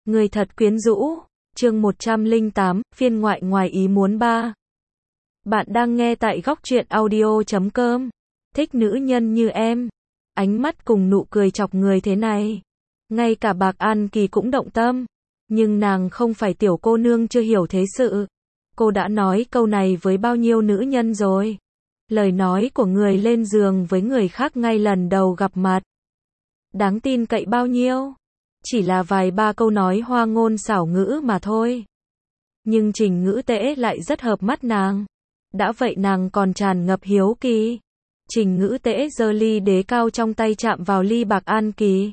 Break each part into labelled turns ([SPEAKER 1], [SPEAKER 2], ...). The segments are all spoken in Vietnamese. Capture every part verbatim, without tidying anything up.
[SPEAKER 1] Người thật quyến rũ, chương một trăm lẻ tám, phiên ngoại ngoài ý muốn ba. Bạn đang nghe tại góc truyện audio chấm com. Thích nữ nhân như em. Ánh mắt cùng nụ cười chọc người thế này. Ngay cả Bạc An Kỳ cũng động tâm. Nhưng nàng không phải tiểu cô nương chưa hiểu thế sự. Cô đã nói câu này với bao nhiêu nữ nhân rồi. Lời nói của người lên giường với người khác ngay lần đầu gặp mặt. Đáng tin cậy bao nhiêu? Chỉ là vài ba câu nói hoa ngôn xảo ngữ mà thôi. Nhưng Trình Ngữ Tễ lại rất hợp mắt nàng. Đã vậy nàng còn tràn ngập hiếu kỳ. Trình Ngữ Tễ giơ ly đế cao trong tay chạm vào ly Bạc An Kỳ.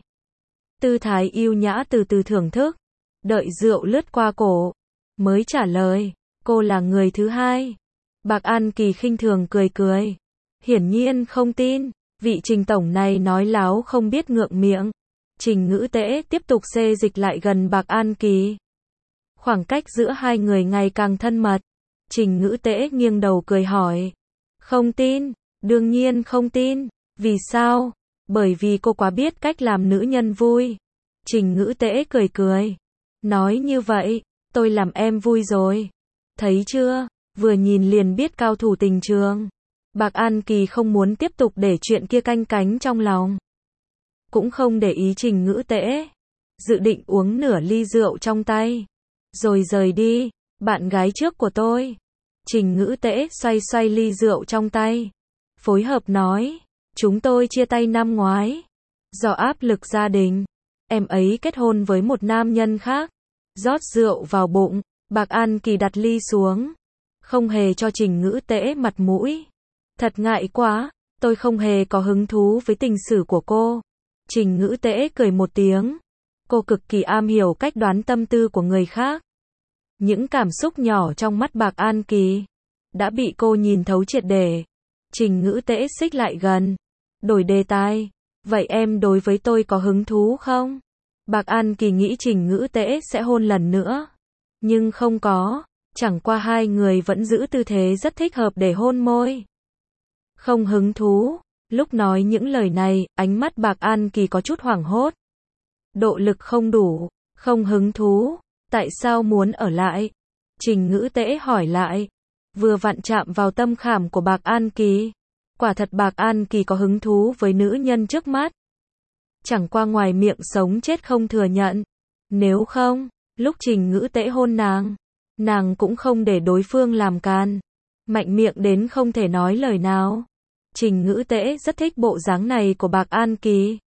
[SPEAKER 1] Tư thái yêu nhã từ từ thưởng thức. Đợi rượu lướt qua cổ. Mới trả lời, cô là người thứ hai. Bạc An Kỳ khinh thường cười cười. Hiển nhiên không tin. Vị Trình tổng này nói láo không biết ngượng miệng. Trình Ngữ Tễ tiếp tục xê dịch lại gần Bạc An Kỳ. Khoảng cách giữa hai người ngày càng thân mật. Trình Ngữ Tễ nghiêng đầu cười hỏi. Không tin, đương nhiên không tin. Vì sao? Bởi vì cô quá biết cách làm nữ nhân vui. Trình Ngữ Tễ cười cười. Nói như vậy, tôi làm em vui rồi. Thấy chưa, vừa nhìn liền biết cao thủ tình trường. Bạc An Kỳ không muốn tiếp tục để chuyện kia canh cánh trong lòng. Cũng không để ý Trình Ngữ Tễ. Dự định uống nửa ly rượu trong tay. Rồi rời đi, bạn gái trước của tôi. Trình Ngữ Tễ xoay xoay ly rượu trong tay. Phối hợp nói, chúng tôi chia tay năm ngoái. Do áp lực gia đình, em ấy kết hôn với một nam nhân khác. Rót rượu vào bụng, Bạc An Kỳ đặt ly xuống. Không hề cho Trình Ngữ Tễ mặt mũi. Thật ngại quá, tôi không hề có hứng thú với tình sử của cô. Trình Ngữ Tễ cười một tiếng. Cô cực kỳ am hiểu cách đoán tâm tư của người khác. Những cảm xúc nhỏ trong mắt Bạc An Kỳ đã bị cô nhìn thấu triệt để. Trình Ngữ Tễ xích lại gần. Đổi đề tài. Vậy em đối với tôi có hứng thú không? Bạc An Kỳ nghĩ Trình Ngữ Tễ sẽ hôn lần nữa. Nhưng không có. Chẳng qua hai người vẫn giữ tư thế rất thích hợp để hôn môi. Không hứng thú. Lúc nói những lời này, ánh mắt Bạc An Kỳ có chút hoảng hốt. Độ lực không đủ, không hứng thú, tại sao muốn ở lại? Trình Ngữ Tễ hỏi lại. Vừa vặn chạm vào tâm khảm của Bạc An Kỳ. Quả thật Bạc An Kỳ có hứng thú với nữ nhân trước mắt. Chẳng qua ngoài miệng sống chết không thừa nhận. Nếu không, lúc Trình Ngữ Tễ hôn nàng, nàng cũng không để đối phương làm can. Mạnh miệng đến không thể nói lời nào. Trình Ngữ Tễ rất thích bộ dáng này của Bạc An Kỳ.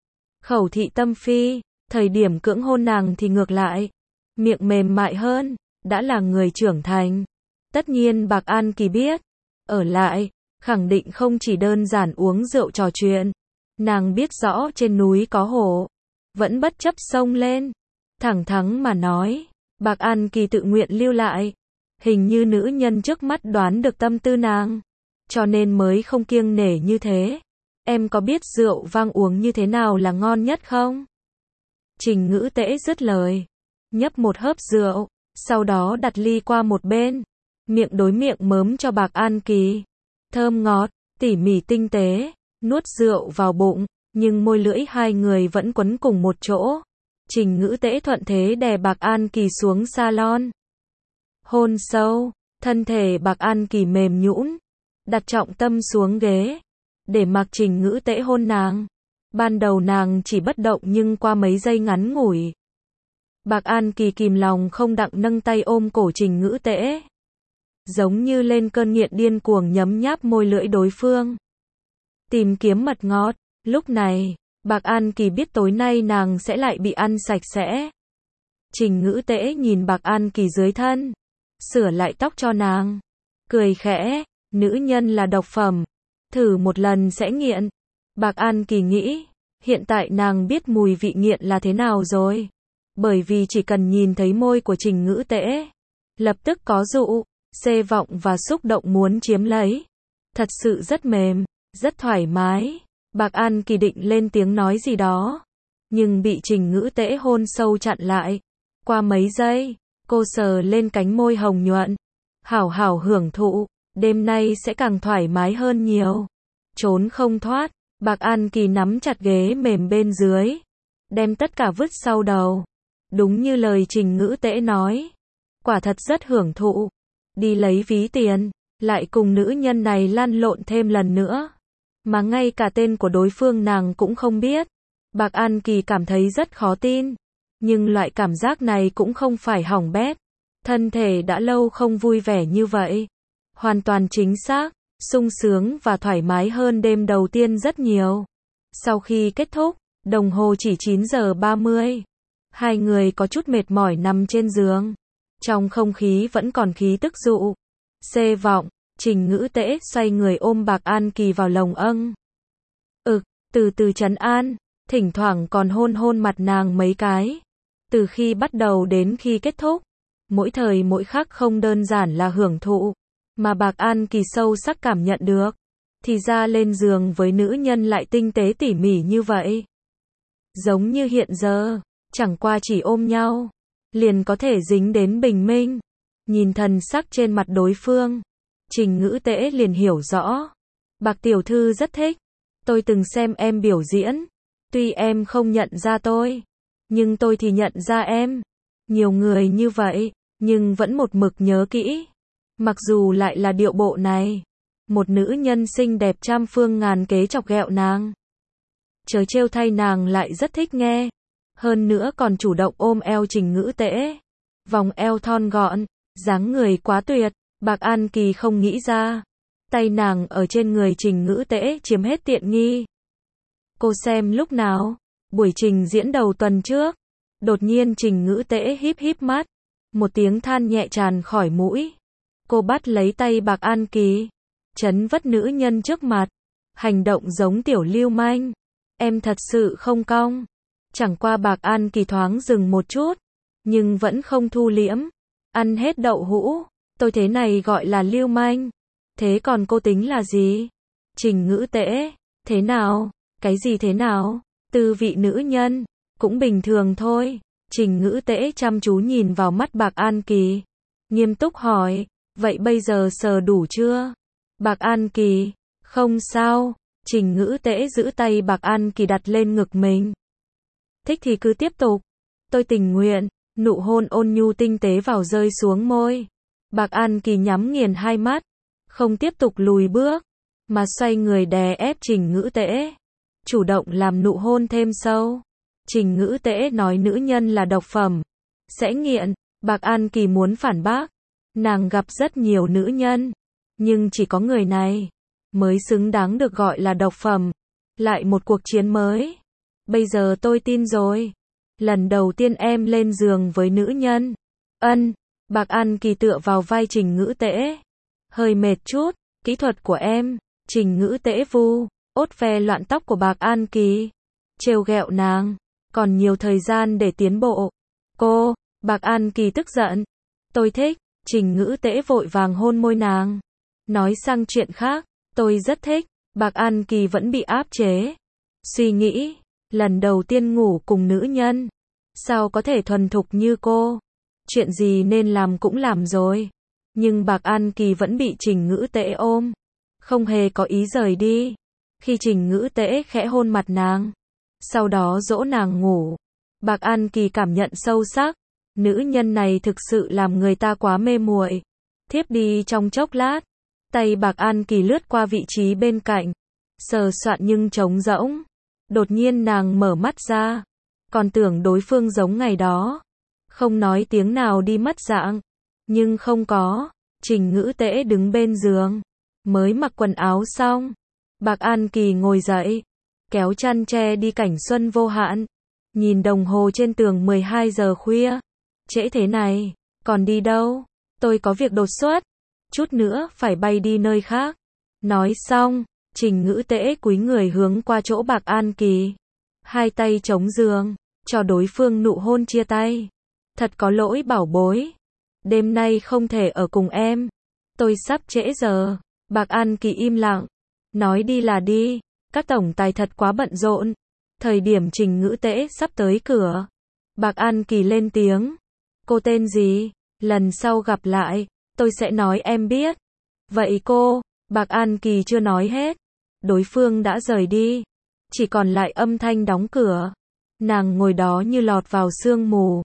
[SPEAKER 1] Khẩu thị tâm phi, thời điểm cưỡng hôn nàng thì ngược lại. Miệng mềm mại hơn, đã là người trưởng thành. Tất nhiên Bạc An Kỳ biết, ở lại, khẳng định không chỉ đơn giản uống rượu trò chuyện. Nàng biết rõ trên núi có hổ, vẫn bất chấp xông lên. Thẳng thắn mà nói, Bạc An Kỳ tự nguyện lưu lại. Hình như nữ nhân trước mắt đoán được tâm tư nàng. Cho nên mới không kiêng nể như thế. Em có biết rượu vang uống như thế nào là ngon nhất không? Trình Ngữ Tễ dứt lời. Nhấp một hớp rượu. Sau đó đặt ly qua một bên. Miệng đối miệng mớm cho Bạc An Kỳ. Thơm ngọt, tỉ mỉ tinh tế. Nuốt rượu vào bụng. Nhưng môi lưỡi hai người vẫn quấn cùng một chỗ. Trình Ngữ Tễ thuận thế đè Bạc An Kỳ xuống salon. Hôn sâu. Thân thể Bạc An Kỳ mềm nhũn. Đặt trọng tâm xuống ghế. Để mặc Trình Ngữ Tễ hôn nàng. Ban đầu nàng chỉ bất động nhưng qua mấy giây ngắn ngủi. Bạc An Kỳ kìm lòng không đặng nâng tay ôm cổ Trình Ngữ Tễ. Giống như lên cơn nghiện điên cuồng nhấm nháp môi lưỡi đối phương. Tìm kiếm mật ngọt. Lúc này, Bạc An Kỳ biết tối nay nàng sẽ lại bị ăn sạch sẽ. Trình Ngữ Tễ nhìn Bạc An Kỳ dưới thân. Sửa lại tóc cho nàng. Cười khẽ. Nữ nhân là độc phẩm. Thử một lần sẽ nghiện. Bạc An Kỳ nghĩ. Hiện tại nàng biết mùi vị nghiện là thế nào rồi. Bởi vì chỉ cần nhìn thấy môi của Trình Ngữ Tễ. Lập tức có dụ, xê vọng và xúc động muốn chiếm lấy. Thật sự rất mềm. Rất thoải mái. Bạc An Kỳ định lên tiếng nói gì đó. Nhưng bị Trình Ngữ Tễ hôn sâu chặn lại. Qua mấy giây, cô sờ lên cánh môi hồng nhuận. Hảo hảo hưởng thụ. Đêm nay sẽ càng thoải mái hơn nhiều. Trốn không thoát. Bạc An Kỳ nắm chặt ghế mềm bên dưới. Đem tất cả vứt sau đầu. Đúng như lời Trình Ngữ Tễ nói. Quả thật rất hưởng thụ. Đi lấy ví tiền, lại cùng nữ nhân này lăn lộn thêm lần nữa. Mà ngay cả tên của đối phương nàng cũng không biết. Bạc An Kỳ cảm thấy rất khó tin. Nhưng loại cảm giác này cũng không phải hỏng bét. Thân thể đã lâu không vui vẻ như vậy. Hoàn toàn chính xác, sung sướng và thoải mái hơn đêm đầu tiên rất nhiều. Sau khi kết thúc, đồng hồ chỉ chín giờ ba mươi. Hai người có chút mệt mỏi nằm trên giường. Trong không khí vẫn còn khí tức dụ. Xê vọng, Trình Ngữ Tễ xoay người ôm Bạc An Kỳ vào lòng âng. Ực, từ từ trấn an, thỉnh thoảng còn hôn hôn mặt nàng mấy cái. Từ khi bắt đầu đến khi kết thúc, mỗi thời mỗi khắc không đơn giản là hưởng thụ, mà Bạc An Kỳ sâu sắc cảm nhận được. Thì ra lên giường với nữ nhân lại tinh tế tỉ mỉ như vậy. Giống như hiện giờ, chẳng qua chỉ ôm nhau, liền có thể dính đến bình minh. Nhìn thần sắc trên mặt đối phương, Trình Ngữ Tễ liền hiểu rõ. Bạc tiểu thư rất thích. Tôi từng xem em biểu diễn. Tuy em không nhận ra tôi, nhưng tôi thì nhận ra em. Nhiều người như vậy, nhưng vẫn một mực nhớ kỹ. Mặc dù lại là điệu bộ này. Một nữ nhân xinh đẹp trăm phương ngàn kế chọc ghẹo nàng. Chớ trêu thay nàng lại rất thích nghe. Hơn nữa còn chủ động ôm eo Trình Ngữ Tễ. Vòng eo thon gọn, dáng người quá tuyệt. Bạc An Kỳ không nghĩ ra. Tay nàng ở trên người Trình Ngữ Tễ chiếm hết tiện nghi. Cô xem lúc nào? Buổi trình diễn đầu tuần trước. Đột nhiên Trình Ngữ Tễ híp híp mắt. Một tiếng than nhẹ tràn khỏi mũi. Cô bắt lấy tay Bạc An Kỳ. Chấn vất nữ nhân trước mặt. Hành động giống tiểu lưu manh. Em thật sự không cong. Chẳng qua Bạc An Kỳ thoáng dừng một chút. Nhưng vẫn không thu liễm. Ăn hết đậu hũ. Tôi thế này gọi là lưu manh. Thế còn cô tính là gì? Trình Ngữ Tễ. Thế nào? Cái gì thế nào? Tư vị nữ nhân. Cũng bình thường thôi. Trình Ngữ Tễ chăm chú nhìn vào mắt Bạc An Kỳ. Nghiêm túc hỏi. Vậy bây giờ sờ đủ chưa? Bạc An Kỳ. Không sao. Trình Ngữ Tễ giữ tay Bạc An Kỳ đặt lên ngực mình. Thích thì cứ tiếp tục. Tôi tình nguyện. Nụ hôn ôn nhu tinh tế vào rơi xuống môi. Bạc An Kỳ nhắm nghiền hai mắt. Không tiếp tục lùi bước. Mà xoay người đè ép Trình Ngữ Tễ. Chủ động làm nụ hôn thêm sâu. Trình Ngữ Tễ nói nữ nhân là độc phẩm. Sẽ nghiện. Bạc An Kỳ muốn phản bác. Nàng gặp rất nhiều nữ nhân. Nhưng chỉ có người này mới xứng đáng được gọi là độc phẩm. Lại một cuộc chiến mới. Bây giờ tôi tin rồi. Lần đầu tiên em lên giường với nữ nhân. Ân. Bạc An Kỳ tựa vào vai Trình Ngữ Tễ. Hơi mệt chút. Kỹ thuật của em. Trình Ngữ Tễ vu. Ốt ve loạn tóc của Bạc An Kỳ. Trêu ghẹo nàng. Còn nhiều thời gian để tiến bộ. Cô. Bạc An Kỳ tức giận. Tôi thích. Trình Ngữ Tễ vội vàng hôn môi nàng. Nói sang chuyện khác. Tôi rất thích. Bạc An Kỳ vẫn bị áp chế. Suy nghĩ. Lần đầu tiên ngủ cùng nữ nhân. Sao có thể thuần thục như cô? Chuyện gì nên làm cũng làm rồi. Nhưng Bạc An Kỳ vẫn bị Trình Ngữ Tễ ôm. Không hề có ý rời đi. Khi Trình Ngữ Tễ khẽ hôn mặt nàng. Sau đó dỗ nàng ngủ. Bạc An Kỳ cảm nhận sâu sắc. Nữ nhân này thực sự làm người ta quá mê muội. Thiếp đi trong chốc lát. Tay Bạc An Kỳ lướt qua vị trí bên cạnh. Sờ soạn nhưng trống rỗng. Đột nhiên nàng mở mắt ra. Còn tưởng đối phương giống ngày đó. Không nói tiếng nào đi mất dạng. Nhưng không có. Trình Ngữ Tễ đứng bên giường. Mới mặc quần áo xong. Bạc An Kỳ ngồi dậy. Kéo chăn che đi cảnh xuân vô hạn. Nhìn đồng hồ trên tường mười hai giờ khuya. Trễ thế này. Còn đi đâu? Tôi có việc đột xuất. Chút nữa phải bay đi nơi khác. Nói xong. Trình Ngữ Tễ cúi người hướng qua chỗ Bạc An Kỳ. Hai tay chống giường. Cho đối phương nụ hôn chia tay. Thật có lỗi bảo bối. Đêm nay không thể ở cùng em. Tôi sắp trễ giờ. Bạc An Kỳ im lặng. Nói đi là đi. Các tổng tài thật quá bận rộn. Thời điểm Trình Ngữ Tễ sắp tới cửa. Bạc An Kỳ lên tiếng. Cô tên gì? Lần sau gặp lại, tôi sẽ nói em biết. Vậy cô? Bạc An Kỳ chưa nói hết. Đối phương đã rời đi. Chỉ còn lại âm thanh đóng cửa. Nàng ngồi đó như lọt vào sương mù.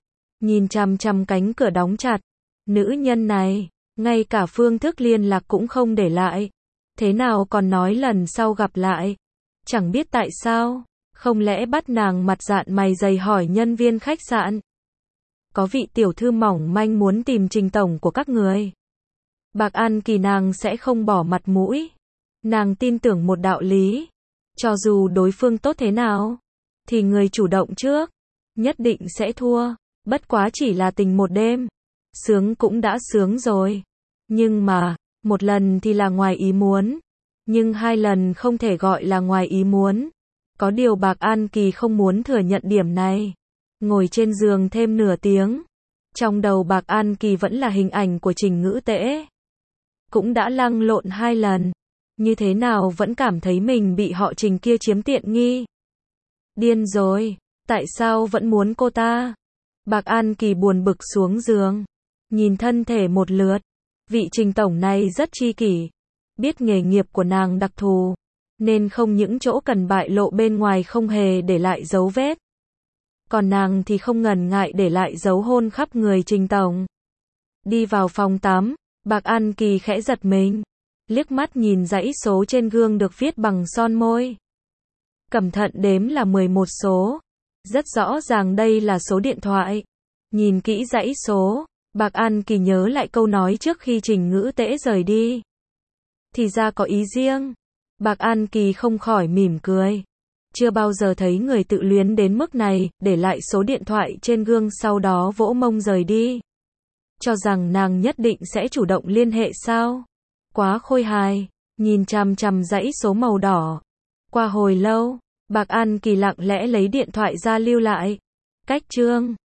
[SPEAKER 1] nhìn chằm chằm cánh cửa đóng chặt. Nữ nhân này, ngay cả phương thức liên lạc cũng không để lại. Thế nào còn nói lần sau gặp lại. Chẳng biết tại sao, không lẽ bắt nàng mặt dạn mày dày hỏi nhân viên khách sạn. Có vị tiểu thư mỏng manh muốn tìm Trình tổng của các người. Bạc An Kỳ nàng sẽ không bỏ mặt mũi. Nàng tin tưởng một đạo lý. Cho dù đối phương tốt thế nào, thì người chủ động trước, nhất định sẽ thua. Bất quá chỉ là tình một đêm. Sướng cũng đã sướng rồi. Nhưng mà, một lần thì là ngoài ý muốn. Nhưng hai lần không thể gọi là ngoài ý muốn. Có điều Bạc An Kỳ không muốn thừa nhận điểm này. Ngồi trên giường thêm nửa tiếng. Trong đầu Bạc An Kỳ vẫn là hình ảnh của Trình Ngữ Tễ. Cũng đã lăn lộn hai lần. Như thế nào vẫn cảm thấy mình bị họ Trình kia chiếm tiện nghi. Điên rồi. Tại sao vẫn muốn cô ta? Bạc An Kỳ buồn bực xuống giường. Nhìn thân thể một lượt. Vị Trình tổng này rất chi kỷ. Biết nghề nghiệp của nàng đặc thù. Nên không những chỗ cần bại lộ bên ngoài không hề để lại dấu vết. Còn nàng thì không ngần ngại để lại dấu hôn khắp người Trình tổng. Đi vào phòng tắm, Bạc An Kỳ khẽ giật mình. Liếc mắt nhìn dãy số trên gương được viết bằng son môi. Cẩn thận đếm là mười một số. Rất rõ ràng đây là số điện thoại. Nhìn kỹ dãy số, Bạc An Kỳ nhớ lại câu nói trước khi Trình Ngữ Tễ rời đi. Thì ra có ý riêng. Bạc An Kỳ không khỏi mỉm cười. Chưa bao giờ thấy người tự luyến đến mức này, để lại số điện thoại trên gương sau đó vỗ mông rời đi. Cho rằng nàng nhất định sẽ chủ động liên hệ sao? Quá khôi hài, nhìn chằm chằm dãy số màu đỏ. Qua hồi lâu, Bạc An Kỳ lặng lẽ lấy điện thoại ra lưu lại. Cách chương